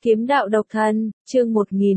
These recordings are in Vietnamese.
Kiếm đạo độc thân, chương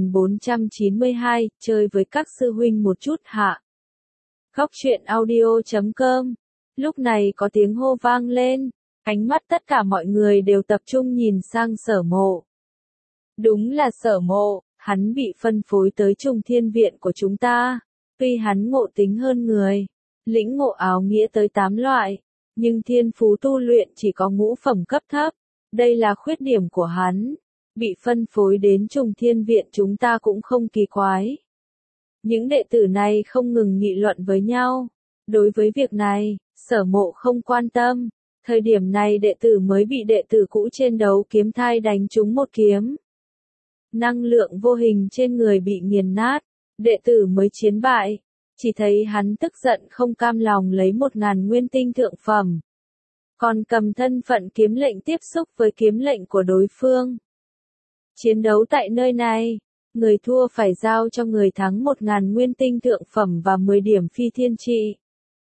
1492, chơi với các sư huynh một chút hạ. Góc truyện audio.com. Lúc này có tiếng hô vang lên, ánh mắt tất cả mọi người đều tập trung nhìn sang Sở Mộ. Đúng là Sở Mộ, hắn bị phân phối tới Trung Thiên Viện của chúng ta. Tuy hắn ngộ tính hơn người, lĩnh ngộ áo nghĩa tới 8 loại, nhưng thiên phú tu luyện chỉ có ngũ phẩm cấp thấp. Đây là khuyết điểm của hắn. Bị phân phối đến Trung Thiên Viện chúng ta cũng không kỳ quái. Những đệ tử này không ngừng nghị luận với nhau. Đối với việc này, Sở Mộ không quan tâm. Thời điểm này đệ tử mới bị đệ tử cũ trên đấu kiếm thai đánh trúng một kiếm. Năng lượng vô hình trên người bị nghiền nát. Đệ tử mới chiến bại. Chỉ thấy hắn tức giận không cam lòng lấy 1000 nguyên tinh thượng phẩm. Còn cầm thân phận kiếm lệnh tiếp xúc với kiếm lệnh của đối phương. Chiến đấu tại nơi này, người thua phải giao cho người thắng 1000 nguyên tinh thượng phẩm và 10 điểm phi thiên trị.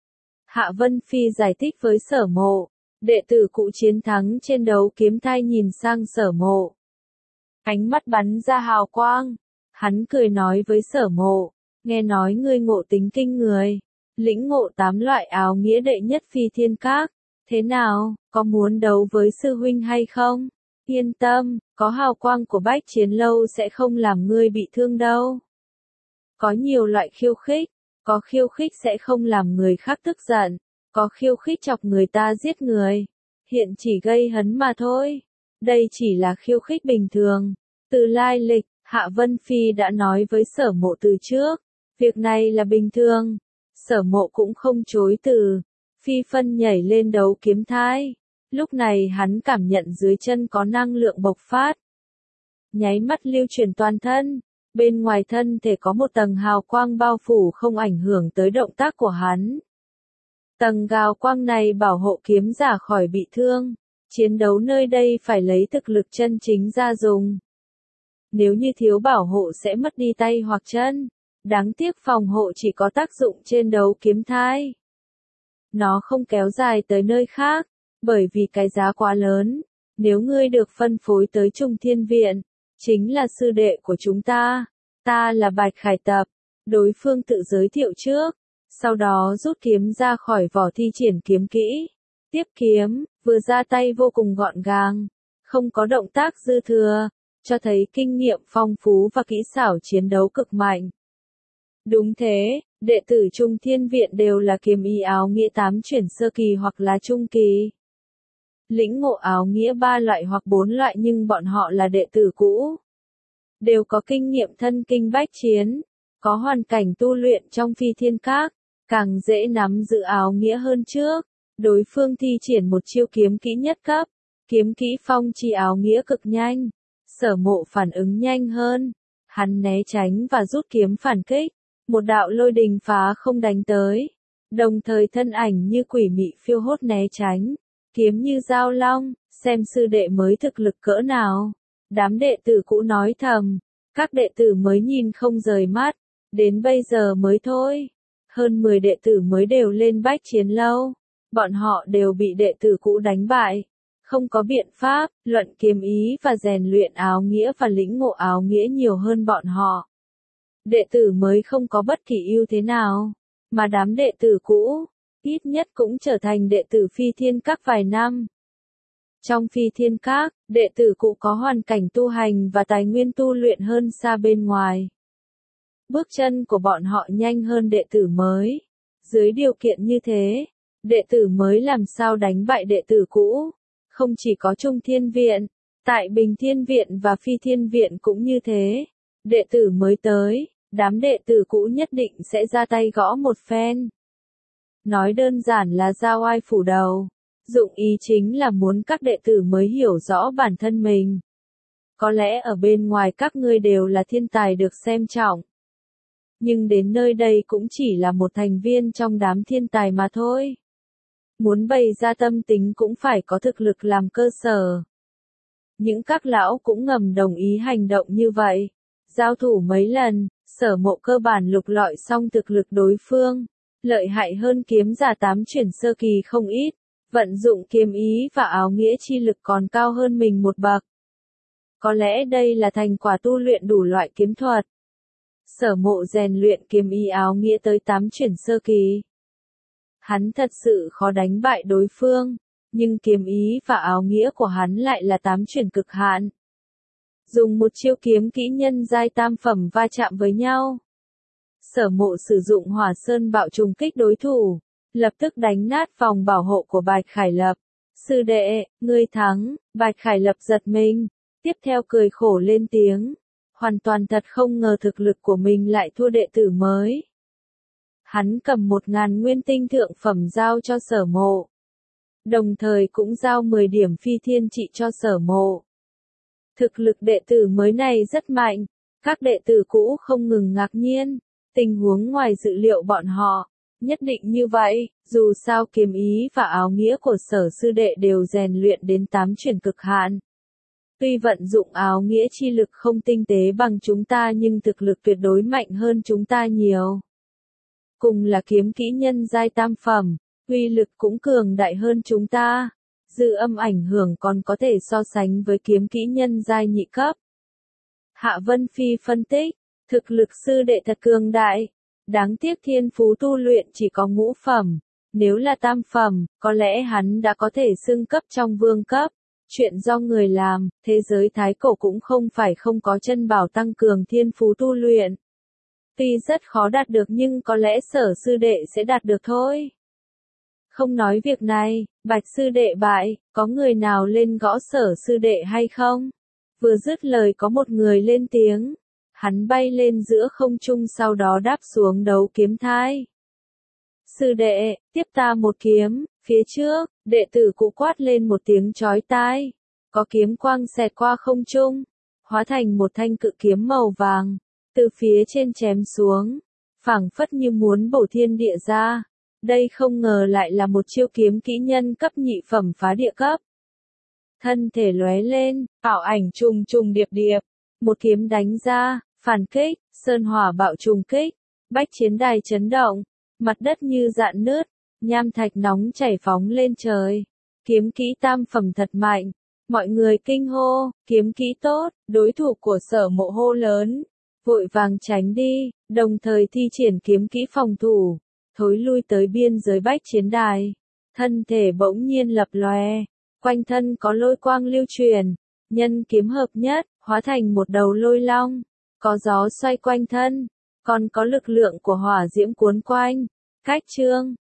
Hạ Vân Phi giải thích với Sở Mộ, đệ tử cũ chiến thắng trên đấu kiếm thai nhìn sang Sở Mộ. Ánh mắt bắn ra hào quang, hắn cười nói với Sở Mộ, nghe nói ngươi ngộ tính kinh người, lĩnh ngộ 8 loại áo nghĩa đệ nhất phi thiên các, thế nào, có muốn đấu với sư huynh hay không? Yên tâm, có hào quang của Bách Chiến Lâu sẽ không làm ngươi bị thương đâu. Có nhiều loại khiêu khích, có khiêu khích sẽ không làm người khác tức giận, có khiêu khích chọc người ta giết người, hiện chỉ gây hấn mà thôi. Đây chỉ là khiêu khích bình thường. Từ lai lịch, Hạ Vân Phi đã nói với Sở Mộ từ trước, việc này là bình thường. Sở Mộ cũng không chối từ, phi phân nhảy lên đấu kiếm thai. Lúc này hắn cảm nhận dưới chân có năng lượng bộc phát. Nháy mắt lưu chuyển toàn thân, bên ngoài thân thể có một tầng hào quang bao phủ không ảnh hưởng tới động tác của hắn. Tầng hào quang này bảo hộ kiếm giả khỏi bị thương, chiến đấu nơi đây phải lấy thực lực chân chính ra dùng. Nếu như thiếu bảo hộ sẽ mất đi tay hoặc chân, đáng tiếc phòng hộ chỉ có tác dụng trên đấu kiếm thai. Nó không kéo dài tới nơi khác. Bởi vì cái giá quá lớn, nếu ngươi được phân phối tới Trung Thiên Viện, chính là sư đệ của chúng ta là Bạch Khải Tập, đối phương tự giới thiệu trước, sau đó rút kiếm ra khỏi vỏ thi triển kiếm kỹ, tiếp kiếm, vừa ra tay vô cùng gọn gàng, không có động tác dư thừa, cho thấy kinh nghiệm phong phú và kỹ xảo chiến đấu cực mạnh. Đúng thế, đệ tử Trung Thiên Viện đều là kiếm ý áo nghĩa 8 chuyển sơ kỳ hoặc là trung kỳ. Lĩnh ngộ áo nghĩa 3 loại hoặc 4 loại nhưng bọn họ là đệ tử cũ. Đều có kinh nghiệm thân kinh bách chiến, có hoàn cảnh tu luyện trong phi thiên các, càng dễ nắm giữ áo nghĩa hơn trước. Đối phương thi triển một chiêu kiếm kỹ nhất cấp, kiếm kỹ phong chi áo nghĩa cực nhanh. Sở Mộ phản ứng nhanh hơn, hắn né tránh và rút kiếm phản kích, một đạo lôi đình phá không đánh tới, đồng thời thân ảnh như quỷ mị phiêu hốt né tránh. Kiếm như dao long, xem sư đệ mới thực lực cỡ nào. Đám đệ tử cũ nói thầm, các đệ tử mới nhìn không rời mắt, đến bây giờ mới thôi. Hơn 10 đệ tử mới đều lên Bách Chiến Lâu, bọn họ đều bị đệ tử cũ đánh bại. Không có biện pháp, luận kiếm ý và rèn luyện áo nghĩa và lĩnh ngộ áo nghĩa nhiều hơn bọn họ. Đệ tử mới không có bất kỳ ưu thế nào, mà đám đệ tử cũ ít nhất cũng trở thành đệ tử phi thiên các vài năm. Trong phi thiên các, đệ tử cũ có hoàn cảnh tu hành và tài nguyên tu luyện hơn xa bên ngoài. Bước chân của bọn họ nhanh hơn đệ tử mới. Dưới điều kiện như thế, đệ tử mới làm sao đánh bại đệ tử cũ. Không chỉ có Trung Thiên Viện, tại Bình Thiên Viện và Phi Thiên Viện cũng như thế. Đệ tử mới tới, đám đệ tử cũ nhất định sẽ ra tay gõ một phen. Nói đơn giản là ra oai phủ đầu, dụng ý chính là muốn các đệ tử mới hiểu rõ bản thân mình. Có lẽ ở bên ngoài các ngươi đều là thiên tài được xem trọng. Nhưng đến nơi đây cũng chỉ là một thành viên trong đám thiên tài mà thôi. Muốn bày ra tâm tính cũng phải có thực lực làm cơ sở. Những các lão cũng ngầm đồng ý hành động như vậy. Giao thủ mấy lần, Sở Mộ cơ bản lục lọi xong thực lực đối phương. Lợi hại hơn kiếm giả 8 chuyển sơ kỳ không ít, vận dụng kiếm ý và áo nghĩa chi lực còn cao hơn mình một bậc. Có lẽ đây là thành quả tu luyện đủ loại kiếm thuật. Sở Mộ rèn luyện kiếm ý áo nghĩa tới 8 chuyển sơ kỳ. Hắn thật sự khó đánh bại đối phương, nhưng kiếm ý và áo nghĩa của hắn lại là 8 chuyển cực hạn. Dùng một chiêu kiếm kỹ nhân giai tam phẩm va chạm với nhau. Sở Mộ sử dụng Hỏa Sơn Bạo trùng kích đối thủ, lập tức đánh nát vòng bảo hộ của Bạch Khải Lập. Sư đệ, ngươi thắng. Bạch Khải Lập giật mình, tiếp theo cười khổ lên tiếng. Hoàn toàn thật không ngờ thực lực của mình lại thua đệ tử mới. Hắn cầm 1000 nguyên tinh thượng phẩm giao cho Sở Mộ. Đồng thời cũng giao 10 điểm phi thiên trị cho Sở Mộ. Thực lực đệ tử mới này rất mạnh, các đệ tử cũ không ngừng ngạc nhiên, tình huống ngoài dự liệu bọn họ. Nhất định như vậy, dù sao kiếm ý và áo nghĩa của Sở sư đệ đều rèn luyện đến 8 chuyển cực hạn. Tuy vận dụng áo nghĩa chi lực không tinh tế bằng chúng ta nhưng thực lực tuyệt đối mạnh hơn chúng ta nhiều. Cùng là kiếm kỹ nhân giai tam phẩm, uy lực cũng cường đại hơn chúng ta. Dư âm ảnh hưởng còn có thể so sánh với kiếm kỹ nhân giai nhị cấp. Hạ Vân Phi phân tích, thực lực sư đệ thật cường đại. Đáng tiếc thiên phú tu luyện chỉ có ngũ phẩm. Nếu là tam phẩm, có lẽ hắn đã có thể xưng cấp trong vương cấp. Chuyện do người làm, thế giới thái cổ cũng không phải không có chân bảo tăng cường thiên phú tu luyện. Tuy rất khó đạt được nhưng có lẽ Sở sư đệ sẽ đạt được thôi. Không nói việc này, Bạch sư đệ bại, có người nào lên gõ Sở sư đệ hay không? Vừa dứt lời có một người lên tiếng. Hắn bay lên giữa không trung sau đó đáp xuống đấu kiếm thai. Sư đệ, tiếp ta một kiếm, phía trước, đệ tử cụ quát lên một tiếng chói tai. Có kiếm quang xẹt qua không trung, hóa thành một thanh cự kiếm màu vàng, từ phía trên chém xuống, phảng phất như muốn bổ thiên địa ra. Đây không ngờ lại là một chiêu kiếm kỹ nhân cấp nhị phẩm phá địa cấp. Thân thể lóe lên, ảo ảnh trùng trùng điệp điệp, một kiếm đánh ra, phản kích, sơn hỏa bạo trùng kích, bách chiến đài chấn động, mặt đất như rạn nứt, nham thạch nóng chảy phóng lên trời. Kiếm kỹ tam phẩm thật mạnh, mọi người kinh hô, kiếm kỹ tốt, đối thủ của Sở Mộ hô lớn, vội vàng tránh đi, đồng thời thi triển kiếm kỹ phòng thủ, thối lui tới biên giới bách chiến đài. Thân thể bỗng nhiên lập lòe, quanh thân có lôi quang lưu truyền, nhân kiếm hợp nhất, hóa thành một đầu lôi long, có gió xoay quanh thân, còn có lực lượng của hỏa diễm cuốn quanh. Cách chương